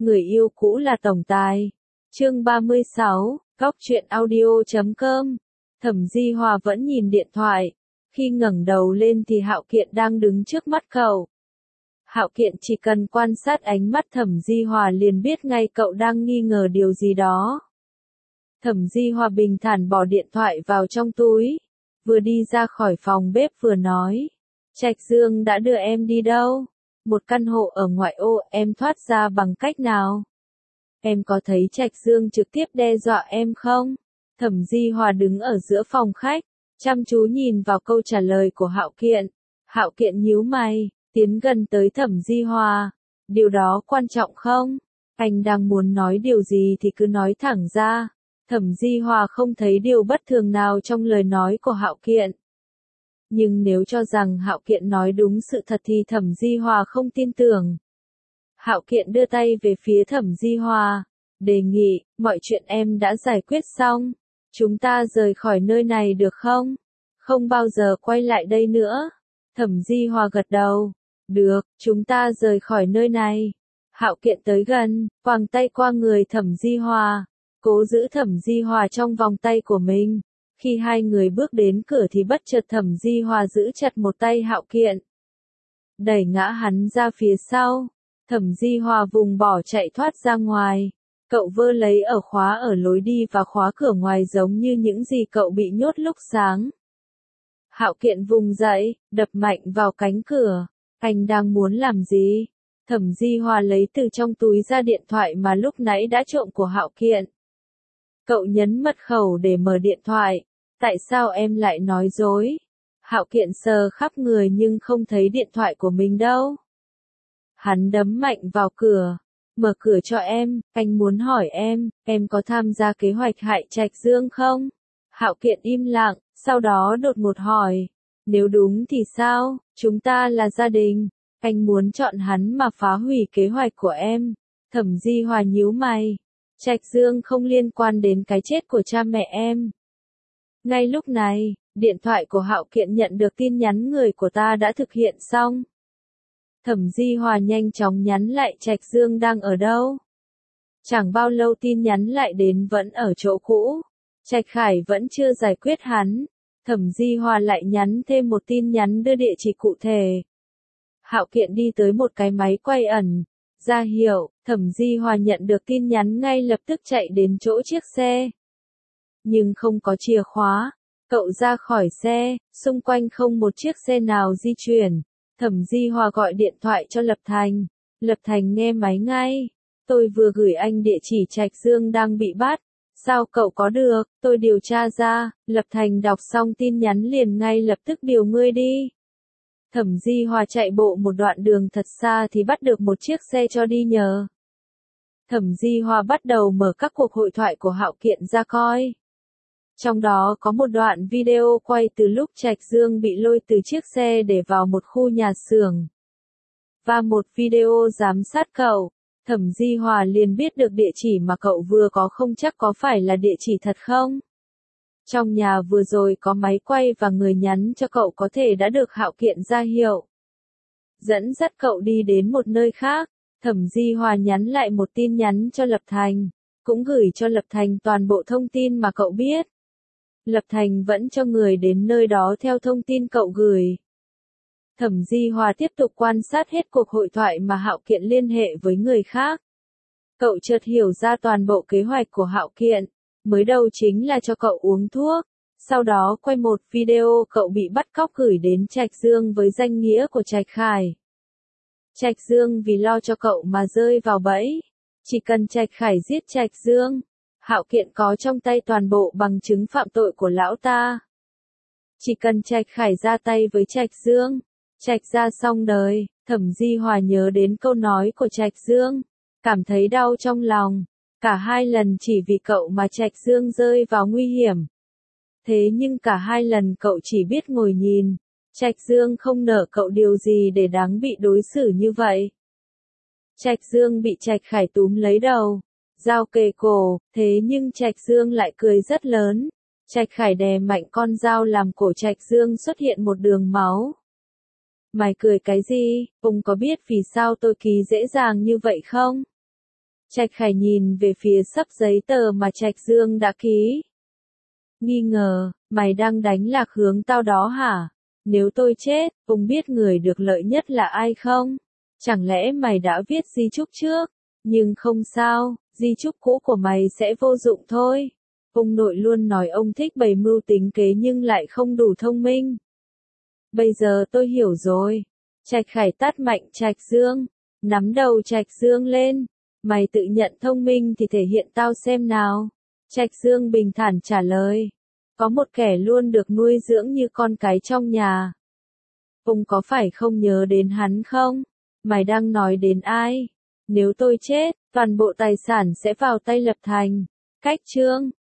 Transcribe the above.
người yêu cũ là tổng tài. Chương 36, Góc truyện audio.com. Thẩm Di Hòa vẫn nhìn điện thoại. Khi ngẩng đầu lên thì Hạo Kiện đang đứng trước mắt cậu. Hạo Kiện chỉ cần quan sát ánh mắt Thẩm Di Hòa liền biết ngay cậu đang nghi ngờ điều gì đó. Thẩm Di Hòa bình thản bỏ điện thoại vào trong túi. Vừa đi ra khỏi phòng bếp vừa nói. Trạch Dương đã đưa em đi đâu? Một căn hộ ở ngoại ô, em thoát ra bằng cách nào? Em có thấy Trạch Dương trực tiếp đe dọa em không? Thẩm Di Hòa đứng ở giữa phòng khách, chăm chú nhìn vào câu trả lời của Hạo Kiện. Hạo Kiện nhíu mày, tiến gần tới Thẩm Di Hòa. Điều đó quan trọng không? Anh đang muốn nói điều gì thì cứ nói thẳng ra. Thẩm Di Hòa không thấy điều bất thường nào trong lời nói của Hạo Kiện. Nhưng nếu cho rằng Hạo Kiện nói đúng sự thật thì Thẩm Di Hòa không tin tưởng. Hạo Kiện đưa tay về phía Thẩm Di Hòa, đề nghị, mọi chuyện em đã giải quyết xong. Chúng ta rời khỏi nơi này được không? Không bao giờ quay lại đây nữa. Thẩm Di Hòa gật đầu. Được, chúng ta rời khỏi nơi này. Hạo Kiện tới gần, quàng tay qua người Thẩm Di Hòa, cố giữ Thẩm Di Hòa trong vòng tay của mình. Khi hai người bước đến cửa thì bất chợt Thẩm Di Hòa giữ chặt một tay Hạo Kiện, đẩy ngã hắn ra phía sau. Thẩm Di Hòa vùng bỏ chạy thoát ra ngoài. Cậu vơ lấy ổ khóa ở lối đi và khóa cửa ngoài giống như những gì cậu bị nhốt lúc sáng. Hạo Kiện vùng dậy, đập mạnh vào cánh cửa. Anh đang muốn làm gì? Thẩm Di Hòa lấy từ trong túi ra điện thoại mà lúc nãy đã trộm của Hạo Kiện. Cậu nhấn mật khẩu để mở điện thoại. Tại sao em lại nói dối? Hạo Kiện sờ khắp người nhưng không thấy điện thoại của mình đâu. Hắn đấm mạnh vào cửa. Mở cửa cho em, anh muốn hỏi em có tham gia kế hoạch hại Trạch Dương không? Hạo Kiện im lặng, sau đó đột ngột hỏi. Nếu đúng thì sao? Chúng ta là gia đình. Anh muốn chọn hắn mà phá hủy kế hoạch của em. Thẩm Di Hòa nhíu mày. Trạch Dương không liên quan đến cái chết của cha mẹ em. Ngay lúc này, điện thoại của Hạo Kiện nhận được tin nhắn người của ta đã thực hiện xong. Thẩm Di Hòa nhanh chóng nhắn lại Trạch Dương đang ở đâu. Chẳng bao lâu tin nhắn lại đến vẫn ở chỗ cũ. Trạch Khải vẫn chưa giải quyết hắn. Thẩm Di Hòa lại nhắn thêm một tin nhắn đưa địa chỉ cụ thể. Hạo Kiện đi tới một cái máy quay ẩn. Ra hiệu, Thẩm Di Hòa nhận được tin nhắn ngay lập tức chạy đến chỗ chiếc xe. Nhưng không có chìa khóa. Cậu ra khỏi xe, xung quanh không một chiếc xe nào di chuyển. Thẩm Di Hòa gọi điện thoại cho Lập Thành. Lập Thành nghe máy ngay. Tôi vừa gửi anh địa chỉ Trạch Dương đang bị bắt. Sao cậu có được? Tôi điều tra ra. Lập Thành đọc xong tin nhắn liền ngay lập tức điều ngươi đi. Thẩm Di Hòa chạy bộ một đoạn đường thật xa thì bắt được một chiếc xe cho đi nhờ. Thẩm Di Hòa bắt đầu mở các cuộc hội thoại của Hạo Kiện ra coi. Trong đó có một đoạn video quay từ lúc Trạch Dương bị lôi từ chiếc xe để vào một khu nhà xưởng. Và một video giám sát cậu. Thẩm Di Hòa liền biết được địa chỉ mà cậu vừa có không chắc có phải là địa chỉ thật không. Trong nhà vừa rồi có máy quay và người nhắn cho cậu có thể đã được Hạo Kiện ra hiệu. Dẫn dắt cậu đi đến một nơi khác. Thẩm Di Hòa nhắn lại một tin nhắn cho Lập Thành. Cũng gửi cho Lập Thành toàn bộ thông tin mà cậu biết. Lập Thành vẫn cho người đến nơi đó theo thông tin cậu gửi. Thẩm Di Hòa tiếp tục quan sát hết cuộc hội thoại mà Hạo Kiện liên hệ với người khác. Cậu chợt hiểu ra toàn bộ kế hoạch của Hạo Kiện. Mới đầu chính là cho cậu uống thuốc. Sau đó quay một video cậu bị bắt cóc gửi đến Trạch Dương với danh nghĩa của Trạch Khải. Trạch Dương vì lo cho cậu mà rơi vào bẫy. Chỉ cần Trạch Khải giết Trạch Dương, Hạo Kiện có trong tay toàn bộ bằng chứng phạm tội của lão ta. Chỉ cần Trạch Khải ra tay với Trạch Dương, Trạch gia xong đời. Thẩm Di Hòa nhớ đến câu nói của Trạch Dương, cảm thấy đau trong lòng. Cả hai lần chỉ vì cậu mà Trạch Dương rơi vào nguy hiểm. Thế nhưng cả hai lần cậu chỉ biết ngồi nhìn. Trạch Dương không nợ cậu điều gì để đáng bị đối xử như vậy. Trạch Dương bị Trạch Khải túm lấy đầu, dao kề cổ, thế nhưng Trạch Dương lại cười rất lớn. Trạch Khải đè mạnh con dao làm cổ Trạch Dương xuất hiện một đường máu. Mày cười cái gì? Ông có biết vì sao tôi ký dễ dàng như vậy không? Trạch Khải nhìn về phía sấp giấy tờ mà Trạch Dương đã ký. Nghi ngờ, mày đang đánh lạc hướng tao đó hả? Nếu tôi chết, ông biết người được lợi nhất là ai không? Chẳng lẽ mày đã viết di chúc trước? Nhưng không sao, di chúc cũ của mày sẽ vô dụng thôi. Ông nội luôn nói ông thích bày mưu tính kế nhưng lại không đủ thông minh. Bây giờ tôi hiểu rồi. Trạch Khải tát mạnh Trạch Dương, nắm đầu Trạch Dương lên. Mày tự nhận thông minh thì thể hiện tao xem nào. Trạch Dương bình thản trả lời. Có một kẻ luôn được nuôi dưỡng như con cái trong nhà. Ông có phải không nhớ đến hắn không? Mày đang nói đến ai? Nếu tôi chết, toàn bộ tài sản sẽ vào tay Lập Thành. Cách Trương,